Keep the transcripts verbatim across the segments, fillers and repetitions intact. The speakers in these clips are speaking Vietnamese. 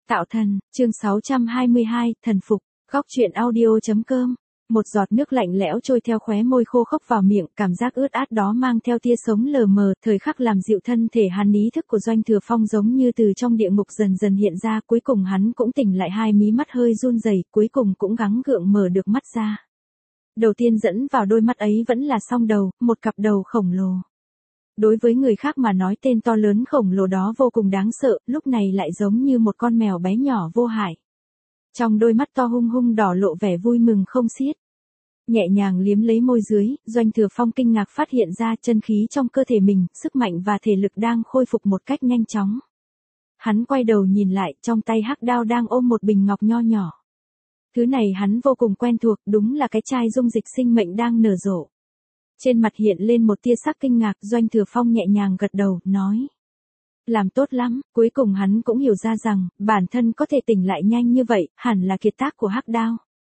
Tạo thần, chương sáu trăm hai mươi hai, thần phục, góc truyện audio.com. Một giọt nước lạnh lẽo trôi theo khóe môi khô khốc vào miệng, cảm giác ướt át đó mang theo tia sống lờ mờ, thời khắc làm dịu thân thể hắn. Ý thức của Doanh Thừa Phong giống như từ trong địa ngục dần dần hiện ra, cuối cùng hắn cũng tỉnh lại, hai mí mắt hơi run rẩy, cuối cùng cũng gắng gượng mở được mắt ra. Đầu tiên dẫn vào đôi mắt ấy vẫn là song đầu, một cặp đầu khổng lồ. Đối với người khác mà nói tên to lớn khổng lồ đó vô cùng đáng sợ, lúc này lại giống như một con mèo bé nhỏ vô hại. Trong đôi mắt to hung hung đỏ lộ vẻ vui mừng không xiết. Nhẹ nhàng liếm lấy môi dưới, Doanh Thừa Phong kinh ngạc phát hiện ra chân khí trong cơ thể mình, sức mạnh và thể lực đang khôi phục một cách nhanh chóng. Hắn quay đầu nhìn lại, trong tay hắc đao đang ôm một bình ngọc nho nhỏ. Thứ này hắn vô cùng quen thuộc, đúng là cái chai dung dịch sinh mệnh đang nở rộ. Trên mặt hiện lên một tia sắc kinh ngạc, Doanh Thừa Phong nhẹ nhàng gật đầu, nói. Làm tốt lắm, cuối cùng hắn cũng hiểu ra rằng, bản thân có thể tỉnh lại nhanh như vậy, hẳn là kiệt tác của hắc đao.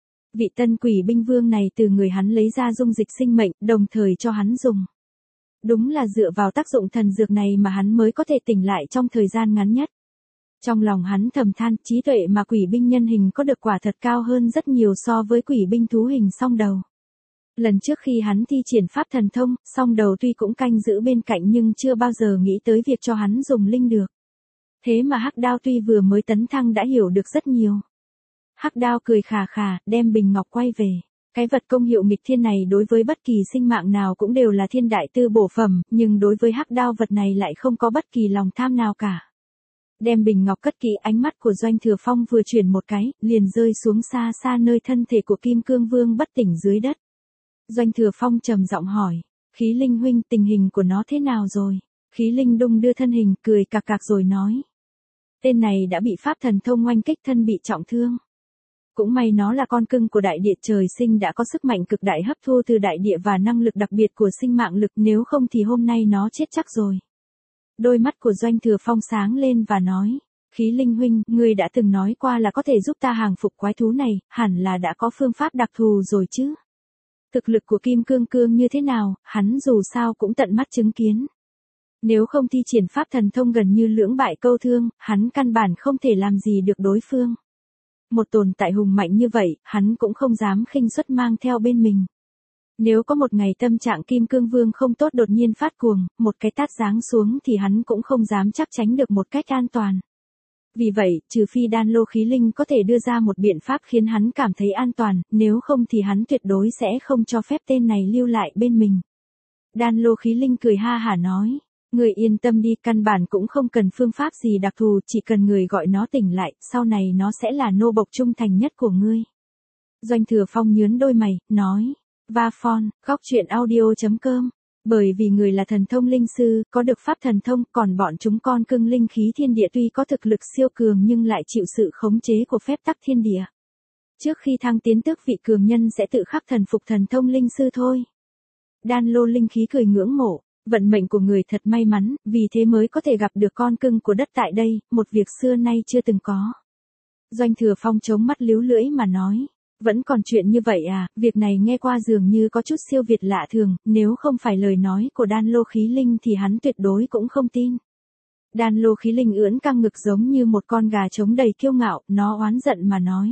Vị tân quỷ binh vương này từ người hắn lấy ra dung dịch sinh mệnh, đồng thời cho hắn dùng. Đúng là dựa vào tác dụng thần dược này mà hắn mới có thể tỉnh lại trong thời gian ngắn nhất. Trong lòng hắn thầm than, trí tuệ mà quỷ binh nhân hình có được quả thật cao hơn rất nhiều so với quỷ binh thú hình song đầu. Lần trước khi hắn thi triển pháp thần thông, song đầu tuy cũng canh giữ bên cạnh nhưng chưa bao giờ nghĩ tới việc cho hắn dùng linh được. Thế mà hắc đao tuy vừa mới tấn thăng đã hiểu được rất nhiều. Hắc đao cười khà khà, đem bình ngọc quay về. Cái vật công hiệu nghịch thiên này đối với bất kỳ sinh mạng nào cũng đều là thiên đại tư bổ phẩm, nhưng đối với hắc đao vật này lại không có bất kỳ lòng tham nào cả. Đem bình ngọc cất kỹ, ánh mắt của Doanh Thừa Phong vừa chuyển một cái, liền rơi xuống xa xa nơi thân thể của Kim Cương Vương bất tỉnh dưới đất. Doanh Thừa Phong trầm giọng hỏi, Khí Linh huynh, tình hình của nó thế nào rồi? Khí Linh đung đưa thân hình, cười cạc cạc rồi nói. Tên này đã bị pháp thần thông oanh kích, thân bị trọng thương. Cũng may nó là con cưng của đại địa, trời sinh đã có sức mạnh cực đại hấp thu từ đại địa và năng lực đặc biệt của sinh mạng lực, nếu không thì hôm nay nó chết chắc rồi. Đôi mắt của Doanh Thừa Phong sáng lên và nói, Khí Linh huynh, ngươi đã từng nói qua là có thể giúp ta hàng phục quái thú này, hẳn là đã có phương pháp đặc thù rồi chứ. Thực lực của Kim Cương Cương như thế nào, hắn dù sao cũng tận mắt chứng kiến. Nếu không thi triển pháp thần thông gần như lưỡng bại câu thương, hắn căn bản không thể làm gì được đối phương. Một tồn tại hùng mạnh như vậy, hắn cũng không dám khinh suất mang theo bên mình. Nếu có một ngày tâm trạng Kim Cương Vương không tốt đột nhiên phát cuồng, một cái tát giáng xuống thì hắn cũng không dám chắc tránh được một cách an toàn. Vì vậy, trừ phi Đan Lô Khí Linh có thể đưa ra một biện pháp khiến hắn cảm thấy an toàn, nếu không thì hắn tuyệt đối sẽ không cho phép tên này lưu lại bên mình. Đan Lô Khí Linh cười ha hả nói, người yên tâm đi, căn bản cũng không cần phương pháp gì đặc thù, chỉ cần người gọi nó tỉnh lại, sau này nó sẽ là nô bộc trung thành nhất của ngươi. Doanh Thừa Phong nhướng đôi mày, nói, va phon, góc truyện audio.com. Bởi vì người là thần thông linh sư, có được pháp thần thông, còn bọn chúng con cưng linh khí thiên địa tuy có thực lực siêu cường nhưng lại chịu sự khống chế của phép tắc thiên địa. Trước khi thăng tiến tước vị, cường nhân sẽ tự khắc thần phục thần thông linh sư thôi. Đan Lô linh khí cười ngưỡng mộ, vận mệnh của người thật may mắn, vì thế mới có thể gặp được con cưng của đất tại đây, một việc xưa nay chưa từng có. Doanh Thừa Phong chống mắt líu lưỡi mà nói. Vẫn còn chuyện như vậy à, việc này nghe qua dường như có chút siêu việt lạ thường, nếu không phải lời nói của Đan Lô Khí Linh thì hắn tuyệt đối cũng không tin. Đan Lô Khí Linh ưỡn căng ngực giống như một con gà trống đầy kiêu ngạo, nó oán giận mà nói.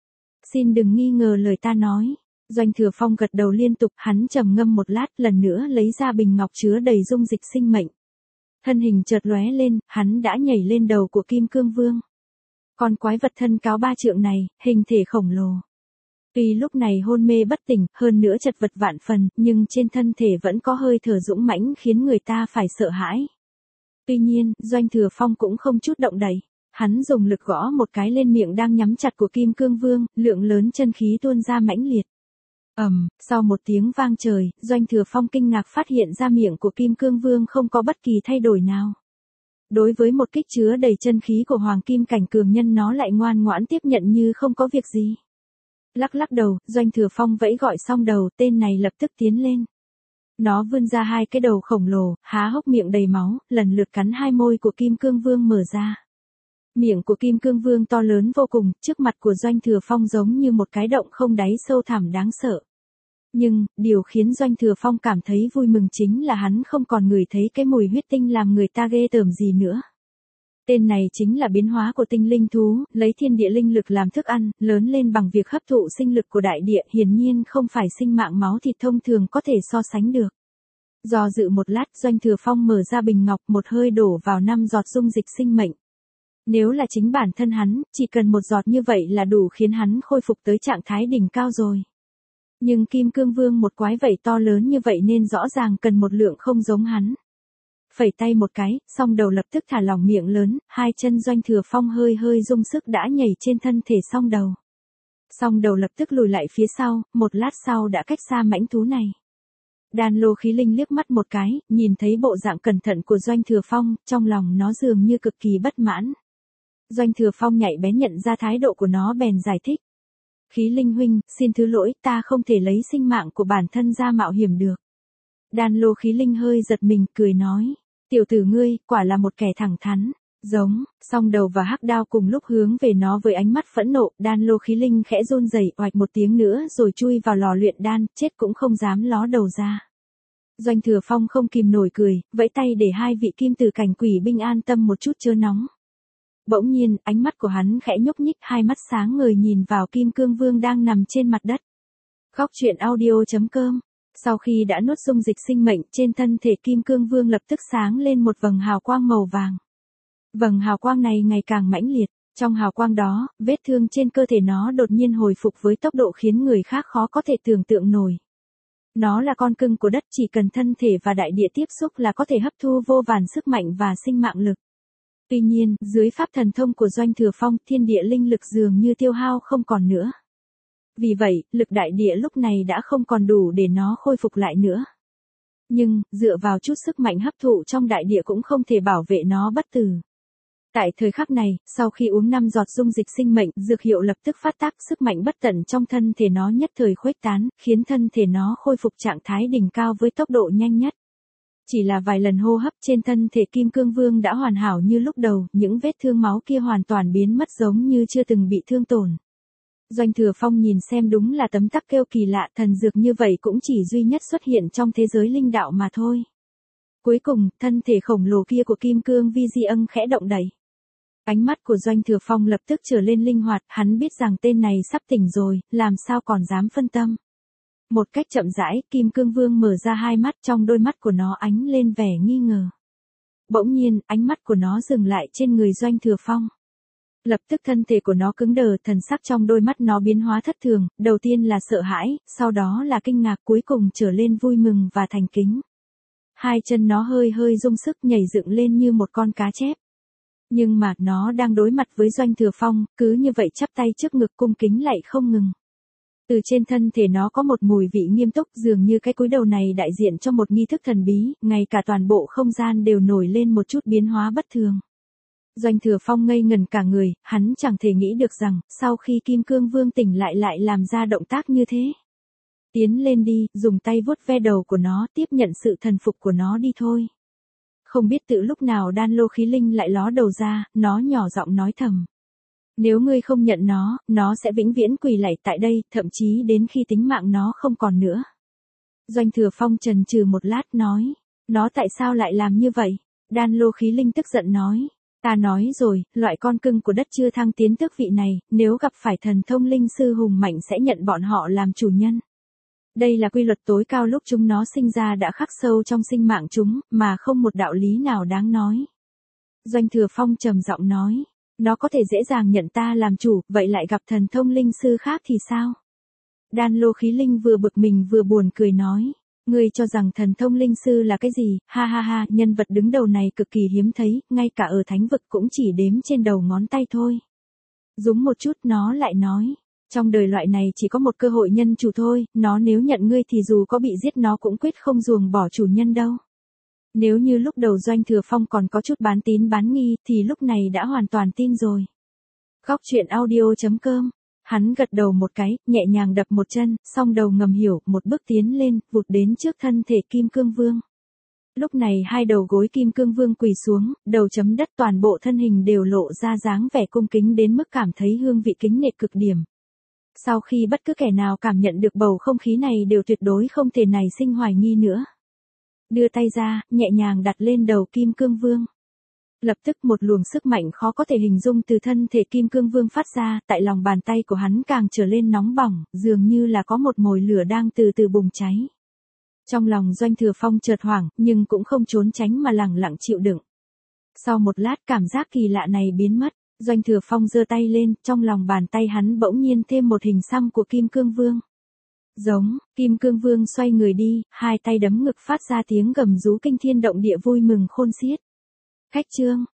Xin đừng nghi ngờ lời ta nói. Doanh Thừa Phong gật đầu liên tục, hắn trầm ngâm một lát, lần nữa lấy ra bình ngọc chứa đầy dung dịch sinh mệnh. Thân hình chợt lóe lên, hắn đã nhảy lên đầu của Kim Cương Vương. Con quái vật thân cao ba trượng này, hình thể khổng lồ. Tuy lúc này hôn mê bất tỉnh, hơn nữa chật vật vạn phần, nhưng trên thân thể vẫn có hơi thở dũng mãnh khiến người ta phải sợ hãi. Tuy nhiên, Doanh Thừa Phong cũng không chút động đậy. Hắn dùng lực gõ một cái lên miệng đang nhắm chặt của Kim Cương Vương, lượng lớn chân khí tuôn ra mãnh liệt. Ầm, um, sau một tiếng vang trời, Doanh Thừa Phong kinh ngạc phát hiện ra miệng của Kim Cương Vương không có bất kỳ thay đổi nào. Đối với một kích chứa đầy chân khí của Hoàng Kim cảnh cường nhân, nó lại ngoan ngoãn tiếp nhận như không có việc gì. Lắc lắc đầu, Doanh Thừa Phong vẫy gọi xong đầu, tên này lập tức tiến lên. Nó vươn ra hai cái đầu khổng lồ, há hốc miệng đầy máu, lần lượt cắn hai môi của Kim Cương Vương mở ra. Miệng của Kim Cương Vương to lớn vô cùng, trước mặt của Doanh Thừa Phong giống như một cái động không đáy sâu thẳm đáng sợ. Nhưng, điều khiến Doanh Thừa Phong cảm thấy vui mừng chính là hắn không còn ngửi thấy cái mùi huyết tinh làm người ta ghê tởm gì nữa. Tên này chính là biến hóa của tinh linh thú, lấy thiên địa linh lực làm thức ăn, lớn lên bằng việc hấp thụ sinh lực của đại địa, hiển nhiên không phải sinh mạng máu thịt thông thường có thể so sánh được. Do dự một lát, Doanh Thừa Phong mở ra bình ngọc, một hơi đổ vào năm giọt dung dịch sinh mệnh. Nếu là chính bản thân hắn, chỉ cần một giọt như vậy là đủ khiến hắn khôi phục tới trạng thái đỉnh cao rồi. Nhưng Kim Cương Vương một quái vậy to lớn như vậy nên rõ ràng cần một lượng không giống hắn. Phẩy tay một cái, song đầu lập tức thả lỏng miệng lớn, hai chân Doanh Thừa Phong hơi hơi rung sức đã nhảy trên thân thể song đầu. Song đầu lập tức lùi lại phía sau, một lát sau đã cách xa mãnh thú này. Đan Lô Khí Linh liếc mắt một cái, nhìn thấy bộ dạng cẩn thận của Doanh Thừa Phong, trong lòng nó dường như cực kỳ bất mãn. Doanh Thừa Phong nhạy bén nhận ra thái độ của nó bèn giải thích. Khí Linh huynh, xin thứ lỗi, ta không thể lấy sinh mạng của bản thân ra mạo hiểm được. Đan Lô Khí Linh hơi giật mình, cười nói. Tiểu tử ngươi, quả là một kẻ thẳng thắn. Giống, song đầu và hắc đao cùng lúc hướng về nó với ánh mắt phẫn nộ, Đan Lô Khí Linh khẽ run rẩy, oạch một tiếng nữa rồi chui vào lò luyện đan, chết cũng không dám ló đầu ra. Doanh Thừa Phong không kìm nổi cười, vẫy tay để hai vị kim tử cảnh quỷ binh an tâm một chút chớ nóng. Bỗng nhiên, ánh mắt của hắn khẽ nhúc nhích, hai mắt sáng ngời nhìn vào Kim Cương Vương đang nằm trên mặt đất. Góc truyện audio chấm com. Sau khi đã nuốt dung dịch sinh mệnh, trên thân thể Kim Cương Vương lập tức sáng lên một vầng hào quang màu vàng. Vầng hào quang này ngày càng mãnh liệt, trong hào quang đó, vết thương trên cơ thể nó đột nhiên hồi phục với tốc độ khiến người khác khó có thể tưởng tượng nổi. Nó là con cưng của đất, chỉ cần thân thể và đại địa tiếp xúc là có thể hấp thu vô vàn sức mạnh và sinh mạng lực. Tuy nhiên, dưới pháp thần thông của Doanh Thừa Phong, thiên địa linh lực dường như tiêu hao không còn nữa. Vì vậy, lực đại địa lúc này đã không còn đủ để nó khôi phục lại nữa. Nhưng, dựa vào chút sức mạnh hấp thụ trong đại địa cũng không thể bảo vệ nó bất tử. Tại thời khắc này, sau khi uống năm giọt dung dịch sinh mệnh, dược hiệu lập tức phát tác, sức mạnh bất tận trong thân thể nó nhất thời khuếch tán, khiến thân thể nó khôi phục trạng thái đỉnh cao với tốc độ nhanh nhất. Chỉ là vài lần hô hấp trên thân thể Kim Cương Vương đã hoàn hảo như lúc đầu, những vết thương máu kia hoàn toàn biến mất giống như chưa từng bị thương tổn. Doanh Thừa Phong nhìn xem đúng là tấm tắc kêu kỳ lạ, thần dược như vậy cũng chỉ duy nhất xuất hiện trong thế giới linh đạo mà thôi. Cuối cùng, thân thể khổng lồ kia của Kim Cương Vi Di Ân khẽ động đẩy. Ánh mắt của Doanh Thừa Phong lập tức trở lên linh hoạt, hắn biết rằng tên này sắp tỉnh rồi, làm sao còn dám phân tâm. Một cách chậm rãi, Kim Cương Vương mở ra hai mắt, trong đôi mắt của nó ánh lên vẻ nghi ngờ. Bỗng nhiên, ánh mắt của nó dừng lại trên người Doanh Thừa Phong. Lập tức thân thể của nó cứng đờ, thần sắc trong đôi mắt nó biến hóa thất thường, đầu tiên là sợ hãi, sau đó là kinh ngạc, cuối cùng trở lên vui mừng và thành kính. Hai chân nó hơi hơi rung sức nhảy dựng lên như một con cá chép. Nhưng mà, nó đang đối mặt với Doanh Thừa Phong, cứ như vậy chắp tay trước ngực cung kính lại không ngừng. Từ trên thân thể nó có một mùi vị nghiêm túc, dường như cái cúi đầu này đại diện cho một nghi thức thần bí, ngay cả toàn bộ không gian đều nổi lên một chút biến hóa bất thường. Doanh Thừa Phong ngây ngẩn cả người, hắn chẳng thể nghĩ được rằng, sau khi Kim Cương Vương tỉnh lại lại làm ra động tác như thế. Tiến lên đi, dùng tay vuốt ve đầu của nó, tiếp nhận sự thần phục của nó đi thôi. Không biết từ lúc nào Đan Lô Khí Linh lại ló đầu ra, nó nhỏ giọng nói thầm. Nếu ngươi không nhận nó, nó sẽ vĩnh viễn quỳ lạy tại đây, thậm chí đến khi tính mạng nó không còn nữa. Doanh Thừa Phong chần chừ một lát nói, nó tại sao lại làm như vậy? Đan Lô Khí Linh tức giận nói, ta nói rồi, loại con cưng của đất chưa thăng tiến tước vị này, nếu gặp phải thần thông linh sư hùng mạnh sẽ nhận bọn họ làm chủ nhân. Đây là quy luật tối cao lúc chúng nó sinh ra đã khắc sâu trong sinh mạng chúng, mà không một đạo lý nào đáng nói. Doanh Thừa Phong trầm giọng nói, nó có thể dễ dàng nhận ta làm chủ, vậy lại gặp thần thông linh sư khác thì sao? Đan Lô Khí Linh vừa bực mình vừa buồn cười nói, ngươi cho rằng thần thông linh sư là cái gì, ha ha ha, nhân vật đứng đầu này cực kỳ hiếm thấy, ngay cả ở thánh vực cũng chỉ đếm trên đầu ngón tay thôi. Rúng một chút nó lại nói, trong đời loại này chỉ có một cơ hội nhân chủ thôi, nó nếu nhận ngươi thì dù có bị giết nó cũng quyết không ruồng bỏ chủ nhân đâu. Nếu như lúc đầu Doanh Thừa Phong còn có chút bán tín bán nghi, thì lúc này đã hoàn toàn tin rồi. Góc truyện audio chấm com. Hắn gật đầu một cái, nhẹ nhàng đập một chân, song đầu ngầm hiểu, một bước tiến lên, vụt đến trước thân thể Kim Cương Vương. Lúc này hai đầu gối Kim Cương Vương quỳ xuống, đầu chấm đất, toàn bộ thân hình đều lộ ra dáng vẻ cung kính đến mức cảm thấy hương vị kính nể cực điểm. Sau khi bất cứ kẻ nào cảm nhận được bầu không khí này đều tuyệt đối không thể nảy sinh hoài nghi nữa. Đưa tay ra, nhẹ nhàng đặt lên đầu Kim Cương Vương. Lập tức một luồng sức mạnh khó có thể hình dung từ thân thể Kim Cương Vương phát ra, tại lòng bàn tay của hắn càng trở lên nóng bỏng, dường như là có một mồi lửa đang từ từ bùng cháy. Trong lòng Doanh Thừa Phong chợt hoảng, nhưng cũng không trốn tránh mà lẳng lặng chịu đựng. Sau một lát cảm giác kỳ lạ này biến mất, Doanh Thừa Phong giơ tay lên, trong lòng bàn tay hắn bỗng nhiên thêm một hình xăm của Kim Cương Vương. Giống, Kim Cương Vương xoay người đi, hai tay đấm ngực phát ra tiếng gầm rú kinh thiên động địa vui mừng khôn xiết. Khách trương,